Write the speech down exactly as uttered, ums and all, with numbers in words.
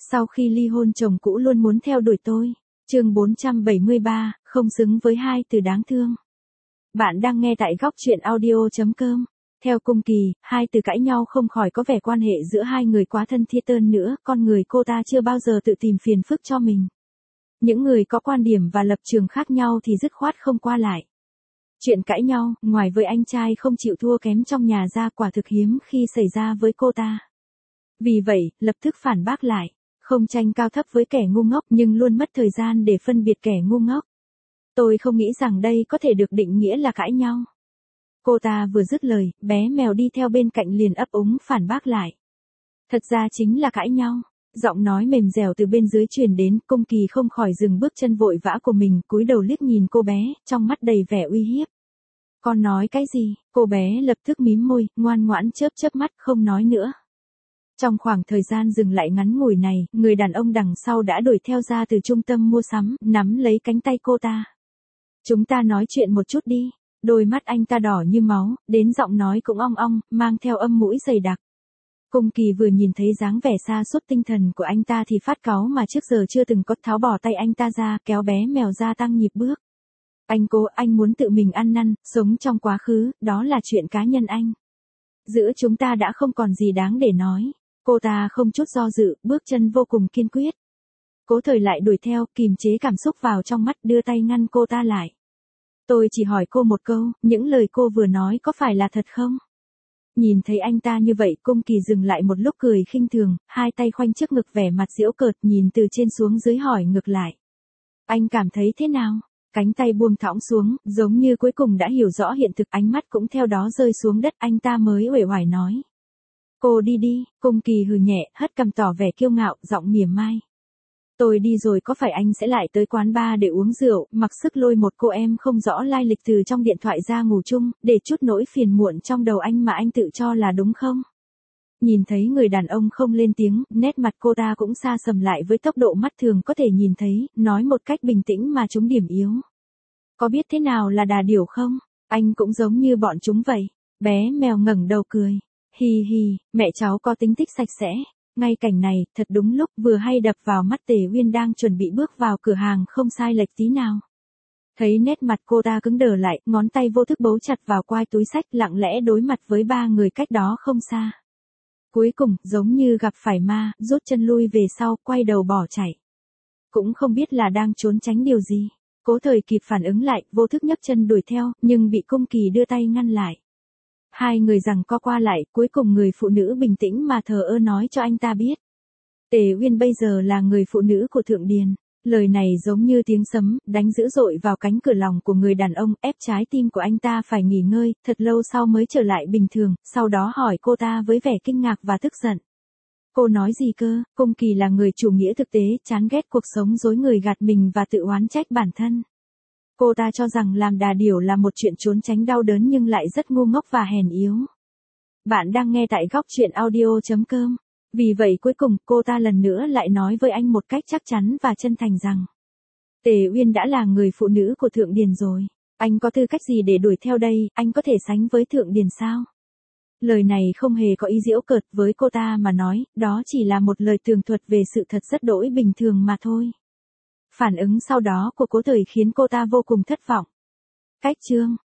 Sau khi ly hôn chồng cũ luôn muốn theo đuổi tôi. Chương bốn trăm bảy mươi ba, không xứng với hai từ đáng thương. Bạn đang nghe tại góc truyện audio chấm com. Theo Cung Kỳ, hai từ cãi nhau không khỏi có vẻ quan hệ giữa hai người quá thân thiết hơn nữa, con người cô ta chưa bao giờ tự tìm phiền phức cho mình. Những người có quan điểm và lập trường khác nhau thì dứt khoát không qua lại. Chuyện cãi nhau, ngoài với anh trai không chịu thua kém trong nhà ra quả thực hiếm khi xảy ra với cô ta. Vì vậy, lập tức phản bác lại. Không tranh cao thấp với kẻ ngu ngốc nhưng luôn mất thời gian để phân biệt kẻ ngu ngốc. Tôi không nghĩ rằng đây có thể được định nghĩa là cãi nhau. Cô ta vừa dứt lời, bé mèo đi theo bên cạnh liền ấp úng phản bác lại. Thật ra chính là cãi nhau. Giọng nói mềm dẻo từ bên dưới truyền đến, Cung Kỳ không khỏi dừng bước chân vội vã của mình, cúi đầu liếc nhìn cô bé, trong mắt đầy vẻ uy hiếp. Con nói cái gì? Cô bé lập tức mím môi, ngoan ngoãn chớp chớp mắt không nói nữa. Trong khoảng thời gian dừng lại ngắn ngủi này, người đàn ông đằng sau đã đuổi theo ra từ trung tâm mua sắm, nắm lấy cánh tay cô ta. Chúng ta nói chuyện một chút đi. Đôi mắt anh ta đỏ như máu, đến giọng nói cũng ong ong, mang theo âm mũi dày đặc. Cung Kỳ vừa nhìn thấy dáng vẻ sa sút tinh thần của anh ta thì phát cáu mà trước giờ chưa từng có, tháo bỏ tay anh ta ra, kéo bé mèo ra tăng nhịp bước. Anh cô, anh muốn tự mình ăn năn, sống trong quá khứ, đó là chuyện cá nhân anh. Giữa chúng ta đã không còn gì đáng để nói. Cô ta không chút do dự, bước chân vô cùng kiên quyết. Cố Thời lại đuổi theo, kìm chế cảm xúc vào trong mắt, đưa tay ngăn cô ta lại. Tôi chỉ hỏi cô một câu, những lời cô vừa nói có phải là thật không? Nhìn thấy anh ta như vậy, Cung Kỳ dừng lại một lúc cười khinh thường, hai tay khoanh trước ngực vẻ mặt giễu cợt, nhìn từ trên xuống dưới hỏi ngược lại. Anh cảm thấy thế nào? Cánh tay buông thõng xuống, giống như cuối cùng đã hiểu rõ hiện thực, ánh mắt cũng theo đó rơi xuống đất, anh ta mới uể oải nói. Cô đi đi. Cung Kỳ hừ nhẹ, hất cằm tỏ vẻ kiêu ngạo, giọng mỉa mai. Tôi đi rồi có phải anh sẽ lại tới quán bar để uống rượu, mặc sức lôi một cô em không rõ lai lịch từ trong điện thoại ra ngủ chung, để chút nỗi phiền muộn trong đầu anh mà anh tự cho là đúng không? Nhìn thấy người đàn ông không lên tiếng, nét mặt cô ta cũng xa sầm lại với tốc độ mắt thường có thể nhìn thấy, nói một cách bình tĩnh mà trúng điểm yếu. Có biết thế nào là đà điểu không? Anh cũng giống như bọn chúng vậy. Bé mèo ngẩng đầu cười. Hi hi, mẹ cháu có tính tích sạch sẽ. Ngay cảnh này, thật đúng lúc, vừa hay đập vào mắt Tề Uyên đang chuẩn bị bước vào cửa hàng không sai lệch tí nào. Thấy nét mặt cô ta cứng đờ lại, ngón tay vô thức bấu chặt vào quai túi xách, lặng lẽ đối mặt với ba người cách đó không xa. Cuối cùng, giống như gặp phải ma, rút chân lui về sau, quay đầu bỏ chạy. Cũng không biết là đang trốn tránh điều gì. Cố Thời kịp phản ứng lại, vô thức nhấc chân đuổi theo, nhưng bị Cung Kỳ đưa tay ngăn lại. Hai người giằng co qua lại, cuối cùng người phụ nữ bình tĩnh mà thờ ơ nói cho anh ta biết. Tề Uyên bây giờ là người phụ nữ của Thượng Điền. Lời này giống như tiếng sấm, đánh dữ dội vào cánh cửa lòng của người đàn ông, ép trái tim của anh ta phải nghỉ ngơi, thật lâu sau mới trở lại bình thường, sau đó hỏi cô ta với vẻ kinh ngạc và tức giận. Cô nói gì cơ? Cung Kỳ là người chủ nghĩa thực tế, chán ghét cuộc sống dối người gạt mình và tự oán trách bản thân. Cô ta cho rằng làm đà điểu là một chuyện trốn tránh đau đớn nhưng lại rất ngu ngốc và hèn yếu. Bạn đang nghe tại góc truyện audio chấm com. Vì vậy cuối cùng cô ta lần nữa lại nói với anh một cách chắc chắn và chân thành rằng. Tề Uyên đã là người phụ nữ của Thượng Điền rồi. Anh có tư cách gì để đuổi theo đây, anh có thể sánh với Thượng Điền sao? Lời này không hề có ý giễu cợt với cô ta mà nói, đó chỉ là một lời tường thuật về sự thật rất đỗi bình thường mà thôi. Phản ứng sau đó của Cố Thời khiến cô ta vô cùng thất vọng. Cách chương